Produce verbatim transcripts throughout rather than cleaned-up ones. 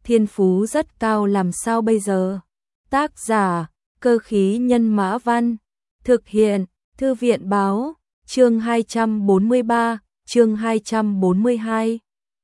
thiên phú rất cao làm sao bây giờ? Tác giả, Cơ khí nhân mã văn, thực hiện, Thư viện báo, chương hai trăm bốn mươi ba, chương hai trăm bốn mươi hai.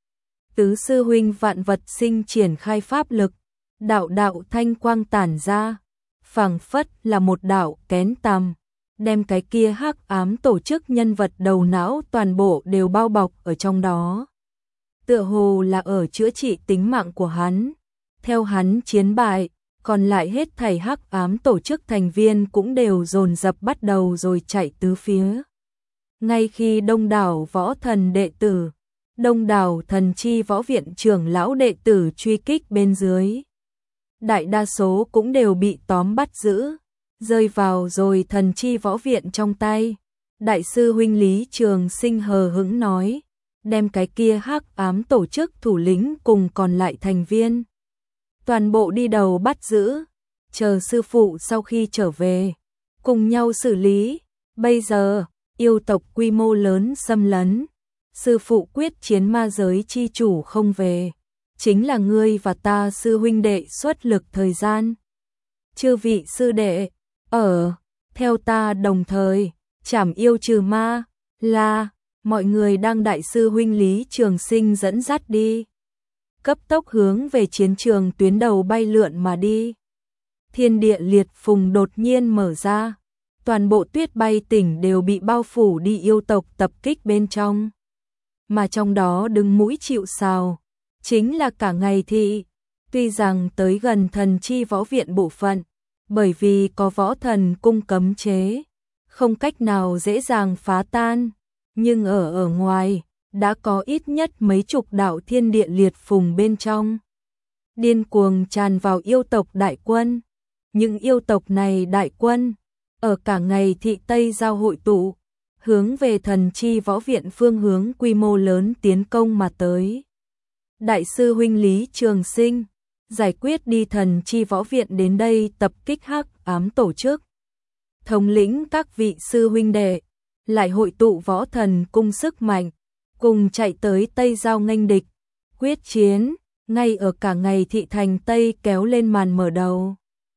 Tứ sư huynh vạn vật sinh triển khai pháp lực, đạo đạo thanh quang tản ra, phảng phất là một đạo kén tằm, đem cái kia hắc ám tổ chức nhân vật đầu não toàn bộ đều bao bọc ở trong đó. Tựa hồ là ở chữa trị tính mạng của hắn. Theo hắn chiến bại, còn lại hết thảy hắc ám tổ chức thành viên cũng đều dồn dập bắt đầu rồi chạy tứ phía. Ngay khi đông đảo võ thần đệ tử, đông đảo thần chi võ viện trưởng lão đệ tử truy kích bên dưới, đại đa số cũng đều bị tóm bắt giữ, rơi vào rồi thần chi võ viện trong tay. Đại sư huynh Lý Trường Sinh hờ hững nói, đem cái kia hắc ám tổ chức thủ lĩnh cùng còn lại thành viên toàn bộ đi đầu bắt giữ, chờ sư phụ sau khi trở về, cùng nhau xử lý. Bây giờ, yêu tộc quy mô lớn xâm lấn, sư phụ quyết chiến ma giới chi chủ không về, chính là ngươi và ta sư huynh đệ xuất lực thời gian. Chư vị sư đệ, ở, theo ta đồng thời, trảm yêu trừ ma, là, mọi người đang đại sư huynh Lý Trường Sinh dẫn dắt đi. Cấp tốc hướng về chiến trường tuyến đầu bay lượn mà đi. Thiên địa liệt phùng đột nhiên mở ra, toàn bộ tuyết bay tỉnh đều bị bao phủ đi yêu tộc tập kích bên trong. Mà trong đó đứng mũi chịu sào, chính là cả ngày thị, tuy rằng tới gần thần chi võ viện bộ phận, bởi vì có võ thần cung cấm chế, không cách nào dễ dàng phá tan, nhưng ở ở ngoài, đã có ít nhất mấy chục đạo thiên địa liệt phùng bên trong. Điên cuồng tràn vào yêu tộc đại quân. Những yêu tộc này đại quân, ở cả ngày thị Tây giao hội tụ, hướng về thần chi võ viện phương hướng quy mô lớn tiến công mà tới. Đại sư huynh Lý Trường Sinh, giải quyết đi thần chi võ viện đến đây tập kích hắc ám tổ chức. Thống lĩnh các vị sư huynh đệ, lại hội tụ võ thần cung sức mạnh, cùng chạy tới Tây giao nghênh địch, quyết chiến, ngay ở cả ngày thị thành Tây kéo lên màn mở đầu.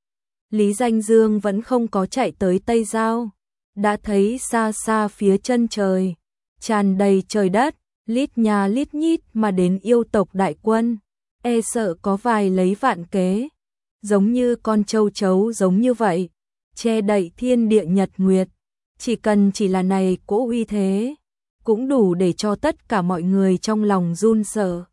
Lý Danh Dương vẫn không có chạy tới Tây giao, đã thấy xa xa phía chân trời, tràn đầy trời đất, lít nhà lít nhít mà đến yêu tộc đại quân, e sợ có vài lấy vạn kế, giống như con châu chấu giống như vậy, che đậy thiên địa nhật nguyệt, chỉ cần chỉ là này cỗ uy thế, cũng đủ để cho tất cả mọi người trong lòng run sợ,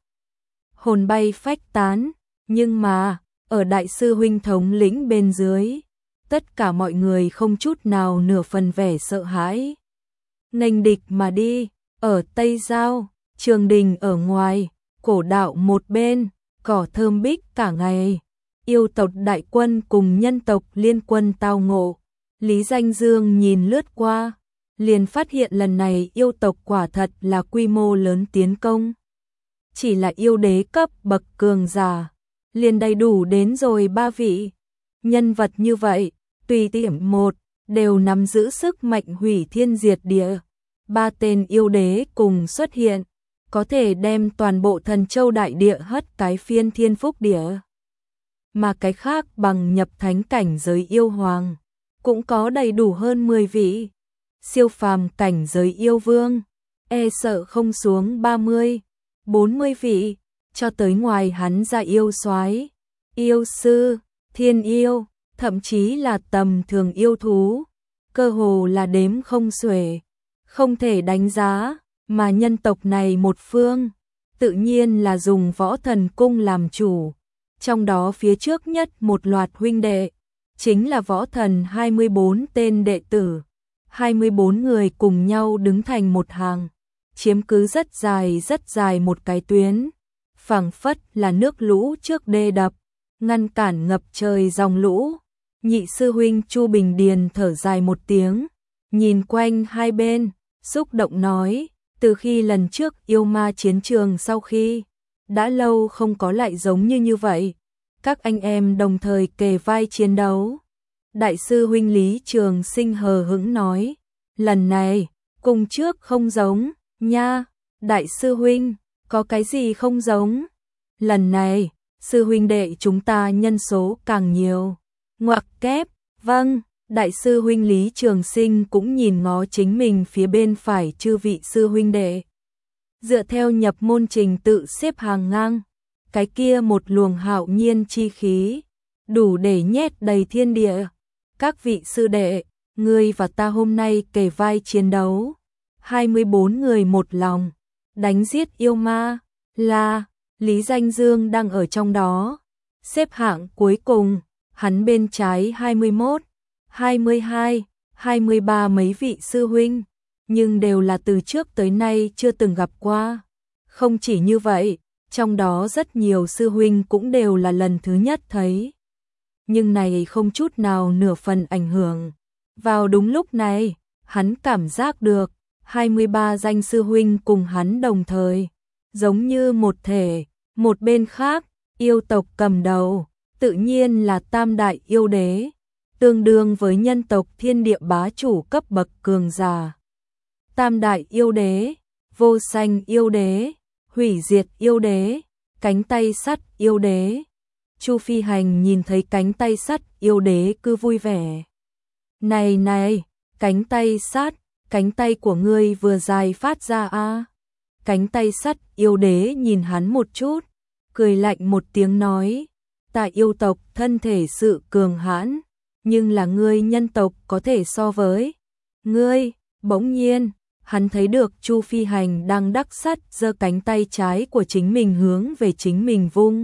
hồn bay phách tán. Nhưng mà, ở đại sư huynh thống lĩnh bên dưới, tất cả mọi người không chút nào nửa phần vẻ sợ hãi. Nghênh địch mà đi, ở Tây giao, trường đình ở ngoài, cổ đạo một bên, cỏ thơm bích cả ngày. Yêu tộc đại quân cùng nhân tộc liên quân tao ngộ. Lý Danh Dương nhìn lướt qua, liền phát hiện lần này yêu tộc quả thật là quy mô lớn tiến công. Chỉ là yêu đế cấp bậc cường giả, liền đầy đủ đến rồi ba vị. Nhân vật như vậy, tùy tiệm một, đều nắm giữ sức mạnh hủy thiên diệt địa. Ba tên yêu đế cùng xuất hiện, có thể đem toàn bộ thần châu đại địa hất cái phiên thiên phúc địa. Mà cái khác bằng nhập thánh cảnh giới yêu hoàng, cũng có đầy đủ hơn mười vị. Siêu phàm cảnh giới yêu vương, e sợ không xuống ba mươi, bốn mươi vị, cho tới ngoài hắn ra yêu soái, yêu sư, thiên yêu, thậm chí là tầm thường yêu thú, cơ hồ là đếm không xuể, không thể đánh giá, mà nhân tộc này một phương, tự nhiên là dùng võ thần cung làm chủ, trong đó phía trước nhất một loạt huynh đệ, chính là võ thần hai mươi bốn tên đệ tử, hai mươi bốn người cùng nhau đứng thành một hàng, chiếm cứ rất dài rất dài một cái tuyến, phảng phất là nước lũ trước đê đập, ngăn cản ngập trời dòng lũ. Nhị sư huynh Chu Bình Điền thở dài một tiếng, nhìn quanh hai bên, xúc động nói, từ khi lần trước yêu ma chiến trường sau khi, đã lâu không có lại giống như như vậy, các anh em đồng thời kề vai chiến đấu. Đại sư huynh Lý Trường Sinh hờ hững nói, lần này, cùng trước không giống, nha, đại sư huynh, có cái gì không giống? Lần này, sư huynh đệ chúng ta nhân số càng nhiều. Ngoặc kép, vâng, đại sư huynh Lý Trường Sinh cũng nhìn ngó chính mình phía bên phải chư vị sư huynh đệ. Dựa theo nhập môn trình tự xếp hàng ngang, cái kia một luồng hạo nhiên chi khí, đủ để nhét đầy thiên địa. Các vị sư đệ, ngươi và ta hôm nay kề vai chiến đấu, hai mươi bốn người một lòng, đánh giết yêu ma, là Lý Danh Dương đang ở trong đó, xếp hạng cuối cùng, hắn bên trái hai mươi mốt, hai mươi hai, hai mươi ba mấy vị sư huynh, nhưng đều là từ trước tới nay chưa từng gặp qua. Không chỉ như vậy, trong đó rất nhiều sư huynh cũng đều là lần thứ nhất thấy. Nhưng này không chút nào nửa phần ảnh hưởng. Vào đúng lúc này, hắn cảm giác được, hai mươi ba danh sư huynh cùng hắn đồng thời, giống như một thể, một bên khác, yêu tộc cầm đầu, tự nhiên là tam đại yêu đế, tương đương với nhân tộc thiên địa bá chủ cấp bậc cường giả. Tam đại yêu đế, vô sanh yêu đế, hủy diệt yêu đế, cánh tay sắt yêu đế. Chu Phi Hành nhìn thấy cánh tay sắt yêu đế cứ vui vẻ. Này này, cánh tay sắt, cánh tay của ngươi vừa dài phát ra a. À? Cánh tay sắt yêu đế nhìn hắn một chút, cười lạnh một tiếng nói, ta yêu tộc thân thể sự cường hãn, nhưng là ngươi nhân tộc có thể so với ngươi. Bỗng nhiên, hắn thấy được Chu Phi Hành đang đắc sắt giơ cánh tay trái của chính mình hướng về chính mình vung.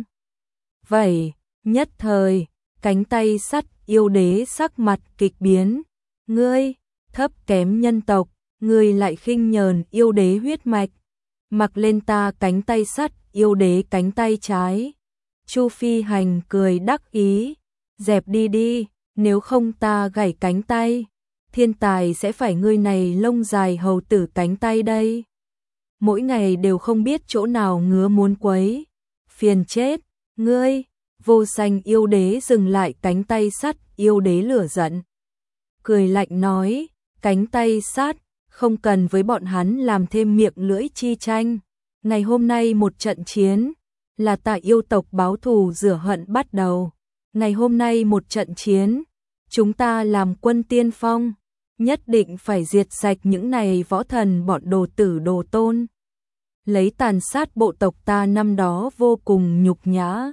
Vậy, nhất thời, cánh tay sắt yêu đế sắc mặt kịch biến. Ngươi, thấp kém nhân tộc, ngươi lại khinh nhờn yêu đế huyết mạch. Mặc lên ta cánh tay sắt yêu đế cánh tay trái. Chu Phi Hành cười đắc ý. Dẹp đi đi, nếu không ta gãy cánh tay. Thiên tài sẽ phải ngươi này lông dài hầu tử cánh tay đây. Mỗi ngày đều không biết chỗ nào ngứa muốn quấy. Phiền chết, ngươi, vô sanh yêu đế dừng lại cánh tay sắt yêu đế lửa giận. Cười lạnh nói, cánh tay sắt, không cần với bọn hắn làm thêm miệng lưỡi chi tranh. Ngày hôm nay một trận chiến, là ta yêu tộc báo thù rửa hận bắt đầu. Ngày hôm nay một trận chiến, chúng ta làm quân tiên phong, nhất định phải diệt sạch những này võ thần bọn đồ tử đồ tôn. Lấy tàn sát bộ tộc ta năm đó vô cùng nhục nhã.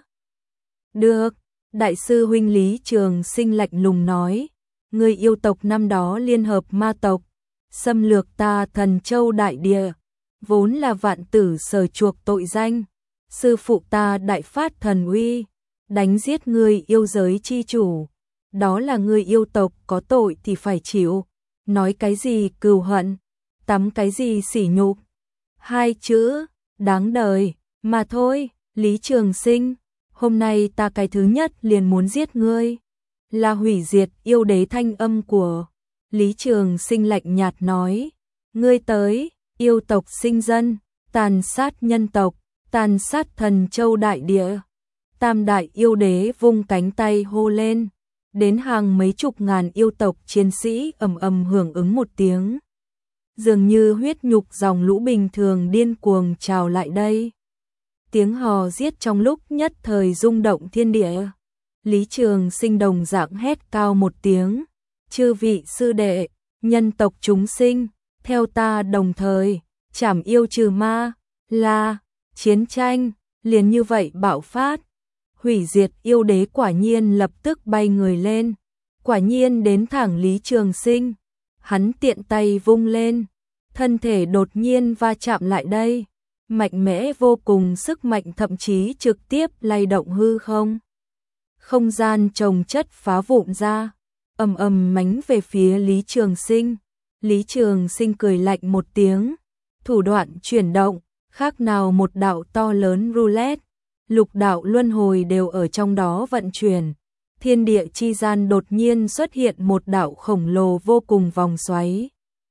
Được, đại sư huynh Lý Trường Sinh lạnh lùng nói, người yêu tộc năm đó liên hợp ma tộc, xâm lược ta Thần Châu đại địa, vốn là vạn tử sở chuộc tội danh. Sư phụ ta đại phát thần uy, đánh giết người yêu giới chi chủ, đó là người yêu tộc có tội thì phải chịu. Nói cái gì cừu hận, tắm cái gì sỉ nhục, hai chữ đáng đời mà thôi. Lý Trường Sinh, hôm nay ta cái thứ nhất liền muốn giết ngươi. Là hủy diệt yêu đế thanh âm của Lý Trường Sinh lạnh nhạt nói, ngươi tới, yêu tộc sinh dân, tàn sát nhân tộc, tàn sát Thần Châu đại địa. Tam đại yêu đế vung cánh tay hô lên, đến hàng mấy chục ngàn yêu tộc chiến sĩ ầm ầm hưởng ứng một tiếng. Dường như huyết nhục dòng lũ bình thường điên cuồng trào lại đây. Tiếng hò giết trong lúc nhất thời rung động thiên địa. Lý Trường Sinh đồng dạng hét cao một tiếng, chư vị sư đệ, nhân tộc chúng sinh, theo ta đồng thời, trảm yêu trừ ma, là chiến tranh, liền như vậy bạo phát. Hủy diệt yêu đế quả nhiên lập tức bay người lên, quả nhiên đến thẳng Lý Trường Sinh. Hắn tiện tay vung lên, thân thể đột nhiên va chạm lại đây, mạnh mẽ vô cùng, sức mạnh thậm chí trực tiếp lay động hư không. Không gian chồng chất phá vụn ra, ầm ầm mánh về phía Lý Trường Sinh. Lý Trường Sinh cười lạnh một tiếng, thủ đoạn chuyển động, khác nào một đạo to lớn roulette. Lục đạo luân hồi đều ở trong đó vận chuyển. Thiên địa chi gian đột nhiên xuất hiện một đạo khổng lồ vô cùng vòng xoáy,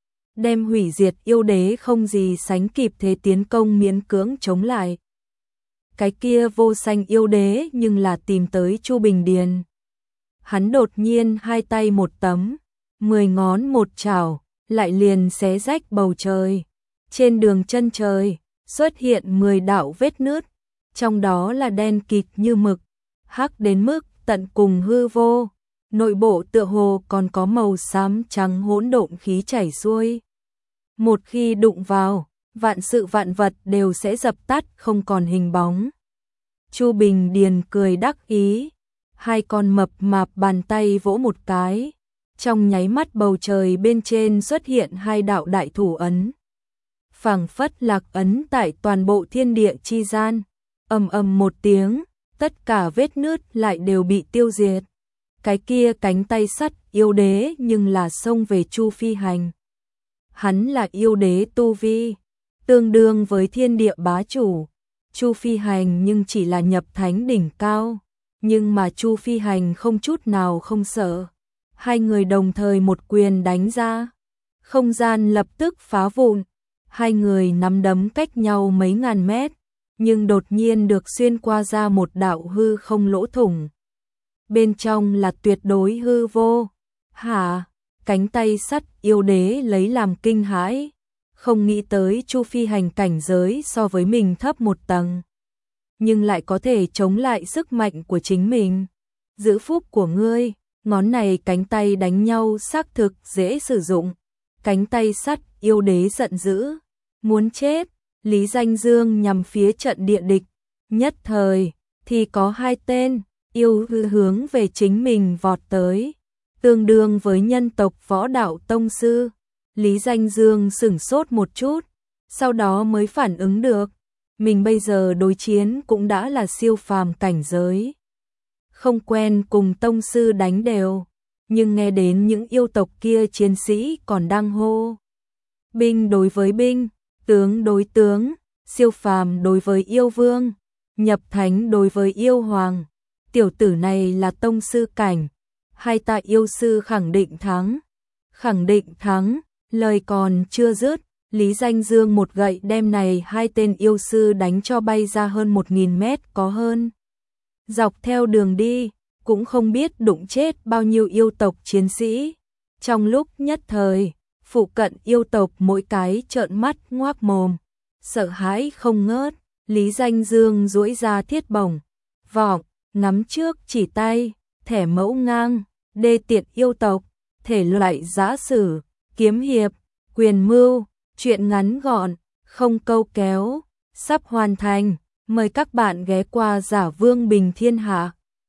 đem hủy diệt yêu đế không gì sánh kịp thế tiến công miễn cưỡng chống lại. Cái kia vô sanh yêu đế nhưng là tìm tới Chu Bình Điền. Hắn đột nhiên hai tay một tấm, mười ngón một chảo, lại liền xé rách bầu trời. Trên đường chân trời xuất hiện mười đạo vết nứt. trong đó là đen kịt như mực, hắc đến mức tận cùng hư vô, nội bộ tựa hồ còn có màu xám trắng hỗn độn khí chảy xuôi. Một khi đụng vào, vạn sự vạn vật đều sẽ dập tắt không còn hình bóng. Chu Bình Điền cười đắc ý, hai con mập mạp bàn tay vỗ một cái, trong nháy mắt bầu trời bên trên xuất hiện hai đạo đại thủ ấn. Phảng phất lạc ấn tại toàn bộ thiên địa chi gian, ầm ầm một tiếng, tất cả vết nứt lại đều bị tiêu diệt. Cái kia cánh tay sắt yêu đế nhưng là xông về Chu Phi Hành. Hắn là yêu đế tu vi, tương đương với thiên địa bá chủ. Chu Phi Hành nhưng chỉ là nhập thánh đỉnh cao, nhưng mà Chu Phi Hành không chút nào không sợ. Hai người đồng thời một quyền đánh ra, không gian lập tức phá vụn, hai người nắm đấm cách nhau mấy ngàn mét, nhưng đột nhiên được xuyên qua ra một đạo hư không lỗ thủng. Bên trong là tuyệt đối hư vô. Hả? Cánh tay sắt yêu đế lấy làm kinh hãi, không nghĩ tới Chu Phi Hành cảnh giới so với mình thấp một tầng, nhưng lại có thể chống lại sức mạnh của chính mình. Giữ phúc của ngươi, ngón này cánh tay đánh nhau xác thực dễ sử dụng. Cánh tay sắt yêu đế giận dữ, muốn chết. Lý Danh Dương nhằm phía trận địa địch, nhất thời thì có hai tên yêu hư hướng về chính mình vọt tới, tương đương với nhân tộc võ đạo tông sư. Lý Danh Dương sửng sốt một chút, sau đó mới phản ứng được, mình bây giờ đối chiến cũng đã là siêu phàm cảnh giới, không quen cùng tông sư đánh đều, nhưng nghe đến những yêu tộc kia chiến sĩ còn đang hô binh đối với binh, tướng đối tướng, siêu phàm đối với yêu vương, nhập thánh đối với yêu hoàng. Tiểu tử này là tông sư cảnh, hai ta yêu sư khẳng định thắng. Khẳng định thắng, lời còn chưa dứt, Lý Danh Dương một gậy đem này hai tên yêu sư đánh cho bay ra hơn một nghìn mét có hơn. Dọc theo đường đi, cũng không biết đụng chết bao nhiêu yêu tộc chiến sĩ. Trong lúc nhất thời, phụ cận yêu tộc mỗi cái trợn mắt ngoác mồm, sợ hãi không ngớt. Lý Danh Dương duỗi ra thiết bổng, vọng, ngắm trước chỉ tay, thẻ mẫu ngang, đê tiện yêu tộc, thể loại giã sử, kiếm hiệp, quyền mưu, chuyện ngắn gọn, không câu kéo, sắp hoàn thành. Mời các bạn ghé qua Giả Vương Bình Thiên Hạ.